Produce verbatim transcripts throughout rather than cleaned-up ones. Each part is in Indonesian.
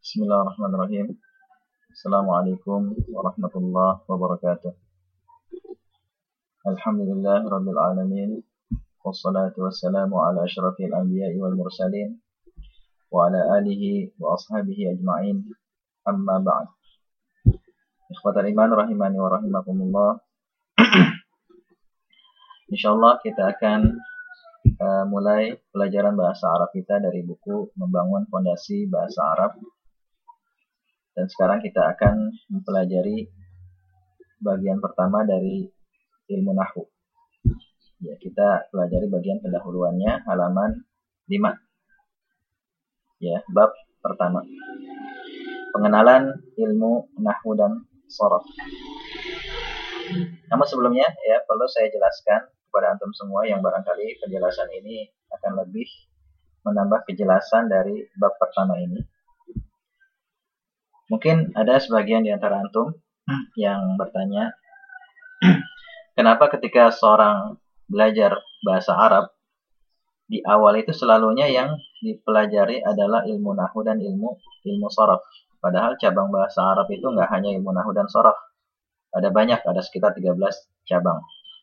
Bismillahirrahmanirrahim. Assalamualaikum warahmatullahi wabarakatuh. Alhamdulillah rabbil alamin. Wassalatu wassalamu ala asyrafil anbiya'i wal mursalin wa ala alihi wa ashabihi ajma'in. Amma ba'd. Ikhwatal iman rahimani wa rahimakumullah. Insyaallah kita akan uh, mulai pelajaran bahasa Arab kita dari buku Membangun Fondasi Bahasa Arab. Dan sekarang kita akan mempelajari bagian pertama dari ilmu nahwu. Ya, kita pelajari bagian pendahuluannya, halaman lima. Ya, bab pertama. Pengenalan ilmu nahwu dan sharaf. Namun sebelumnya ya perlu saya jelaskan kepada antum semua yang barangkali penjelasan ini akan lebih menambah kejelasan dari bab pertama ini. Mungkin ada sebagian di antara antum yang bertanya, kenapa ketika seorang belajar bahasa Arab, di awal itu selalunya yang dipelajari adalah ilmu nahwu dan ilmu ilmu sharaf. Padahal cabang bahasa Arab itu nggak hanya ilmu nahwu dan sharaf. Ada banyak, ada sekitar tiga belas cabang.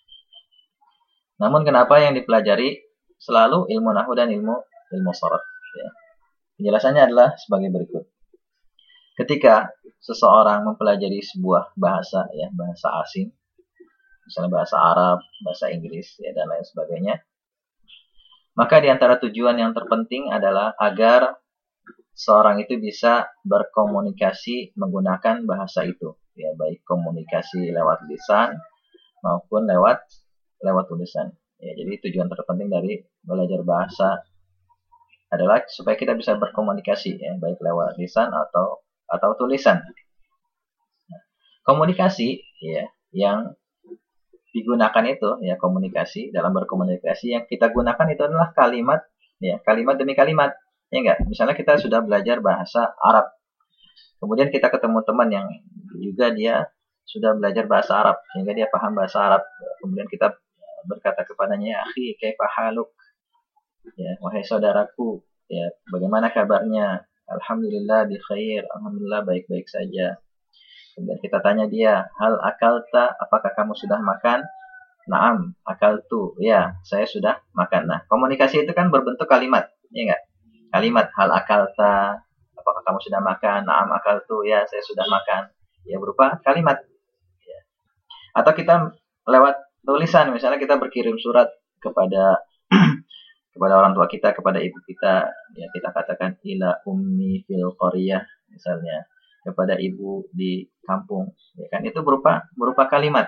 Namun kenapa yang dipelajari selalu ilmu nahwu dan ilmu ilmu sharaf? Ya. Penjelasannya adalah sebagai berikut. Ketika seseorang mempelajari sebuah bahasa, ya bahasa asing, misalnya bahasa Arab, bahasa Inggris, ya dan lain sebagainya, maka di antara tujuan yang terpenting adalah agar seorang itu bisa berkomunikasi menggunakan bahasa itu, ya baik komunikasi lewat lisan maupun lewat lewat tulisan. Ya, jadi tujuan terpenting dari belajar bahasa adalah supaya kita bisa berkomunikasi, ya baik lewat lisan atau atau tulisan. Nah, komunikasi ya yang digunakan itu ya komunikasi dalam berkomunikasi yang kita gunakan itu adalah kalimat ya kalimat demi kalimat ya enggak. Misalnya kita sudah belajar bahasa Arab, kemudian kita ketemu teman yang juga dia sudah belajar bahasa Arab sehingga dia paham bahasa Arab, kemudian kita berkata kepadanya, ya akhi kaifa haluk, ya wahai saudaraku, ya bagaimana kabarnya? Alhamdulillah bi khair, alhamdulillah baik-baik saja. Kemudian kita tanya dia, hal akalta, apakah kamu sudah makan? Naam, akaltu, ya saya sudah makan. Nah, komunikasi itu kan berbentuk kalimat, ya enggak? Kalimat hal akalta, apakah kamu sudah makan? Naam akaltu, ya saya sudah makan. Ya berupa kalimat. Ya. Atau kita lewat tulisan, misalnya kita berkirim surat kepada kepada orang tua kita, kepada ibu kita, ya kita katakan ila ummi fil qaryah misalnya, kepada ibu di kampung, ya kan itu berupa berupa kalimat.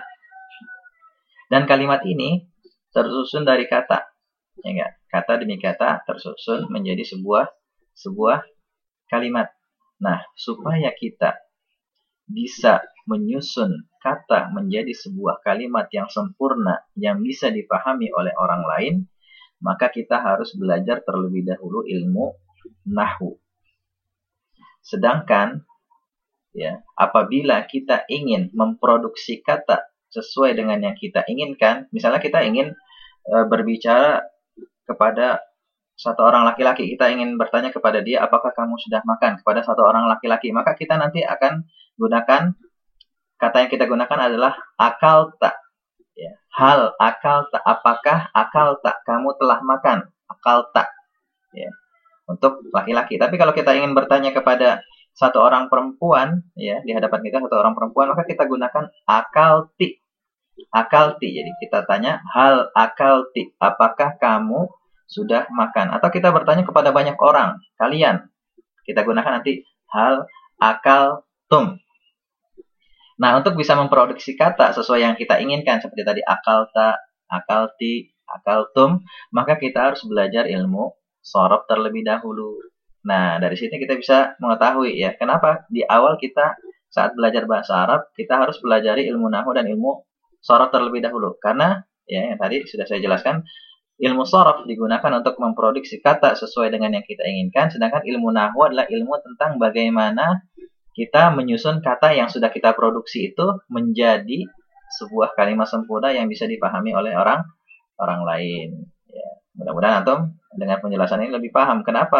Dan kalimat ini tersusun dari kata, ya enggak? Kata demi kata tersusun menjadi sebuah sebuah kalimat. Nah, supaya kita bisa menyusun kata menjadi sebuah kalimat yang sempurna yang bisa dipahami oleh orang lain, maka kita harus belajar terlebih dahulu ilmu nahwu. Sedangkan ya, apabila kita ingin memproduksi kata sesuai dengan yang kita inginkan, misalnya kita ingin e, berbicara kepada satu orang laki-laki, kita ingin bertanya kepada dia, apakah kamu sudah makan, kepada satu orang laki-laki, maka kita nanti akan gunakan, kata yang kita gunakan adalah akal tak. Ya, hal akal tak, apakah akal tak kamu telah makan, akal tak ya untuk laki-laki. Tapi kalau kita ingin bertanya kepada satu orang perempuan ya di hadapan kita satu orang perempuan, maka kita gunakan akal ti, akal ti. Jadi kita tanya hal akal ti, apakah kamu sudah makan. Atau kita bertanya kepada banyak orang, kalian, kita gunakan nanti hal akal tum. Nah, untuk bisa memproduksi kata sesuai yang kita inginkan, seperti tadi akalta, akalti, akaltum, maka kita harus belajar ilmu sharaf terlebih dahulu. Nah, dari sini kita bisa mengetahui ya, kenapa di awal kita saat belajar bahasa Arab, kita harus pelajari ilmu nahwu dan ilmu sharaf terlebih dahulu. Karena, ya yang tadi sudah saya jelaskan, ilmu sharaf digunakan untuk memproduksi kata sesuai dengan yang kita inginkan, sedangkan ilmu nahwu adalah ilmu tentang bagaimana kita menyusun kata yang sudah kita produksi itu menjadi sebuah kalimat sempurna yang bisa dipahami oleh orang orang lain. Ya, mudah-mudahan antum dengan penjelasan ini lebih paham kenapa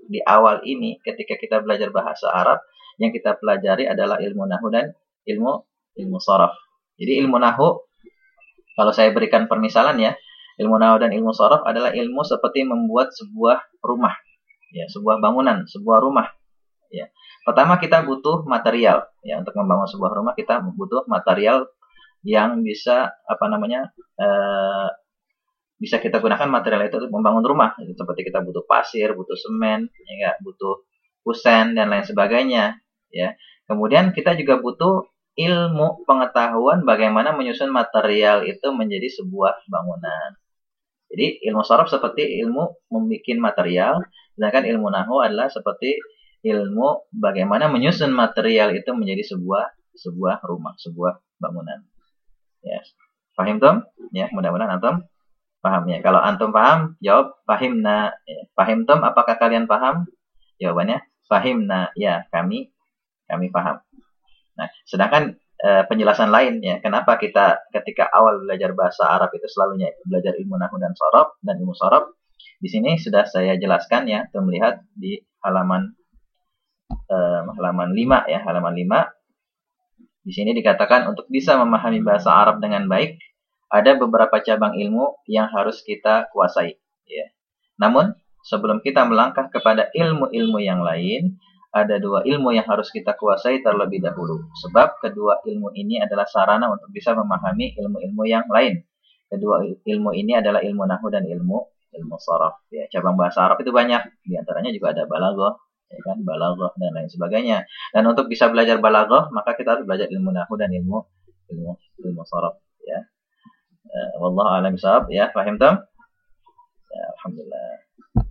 di awal ini ketika kita belajar bahasa Arab, yang kita pelajari adalah ilmu nahwu dan ilmu ilmu sharaf. Jadi ilmu nahwu, kalau saya berikan permisalan ya, ilmu nahwu dan ilmu sharaf adalah ilmu seperti membuat sebuah rumah, ya, sebuah bangunan, sebuah rumah. Ya. Pertama kita butuh material, ya, untuk membangun sebuah rumah kita butuh material yang bisa apa namanya uh, bisa kita gunakan material itu untuk membangun rumah. Seperti kita butuh pasir, butuh semen, ya, butuh kusen dan lain sebagainya. Ya. Kemudian kita juga butuh ilmu pengetahuan bagaimana menyusun material itu menjadi sebuah bangunan. Jadi ilmu sharaf seperti ilmu membuat material, sedangkan ilmu nahwu adalah seperti ilmu bagaimana menyusun material itu menjadi sebuah sebuah rumah, sebuah bangunan. Ya, paham Tom? Ya, mudah-mudahan antum paham ya. Kalau antum paham, jawab fahimna. Ya. Pahim Tom, apakah kalian paham? Jawabannya fahimna. Ya, kami kami paham. Nah, sedangkan e, penjelasan lain ya, kenapa kita ketika awal belajar bahasa Arab itu selalunya belajar ilmu nahwu dan sharaf dan ilmu sharaf, di sini sudah saya jelaskan ya, tuh melihat di halaman e, halaman lima ya, halaman lima. Di sini dikatakan untuk bisa memahami bahasa Arab dengan baik, ada beberapa cabang ilmu yang harus kita kuasai ya. Namun, sebelum kita melangkah kepada ilmu-ilmu yang lain, ada dua ilmu yang harus kita kuasai terlebih dahulu. Sebab kedua ilmu ini adalah sarana untuk bisa memahami ilmu-ilmu yang lain. Kedua ilmu ini adalah ilmu nahwu dan ilmu ilmu sharaf. Ya, cabang bahasa Arab itu banyak. Di antaranya juga ada balaghah, ya kan, balaghah dan lain sebagainya. Dan untuk bisa belajar balaghah, maka kita harus belajar ilmu nahwu dan ilmu ilmu ilmu sharaf. Ya. Uh, wallahu a'lam bishawab. Ya, paham Tom? Ya, alhamdulillah.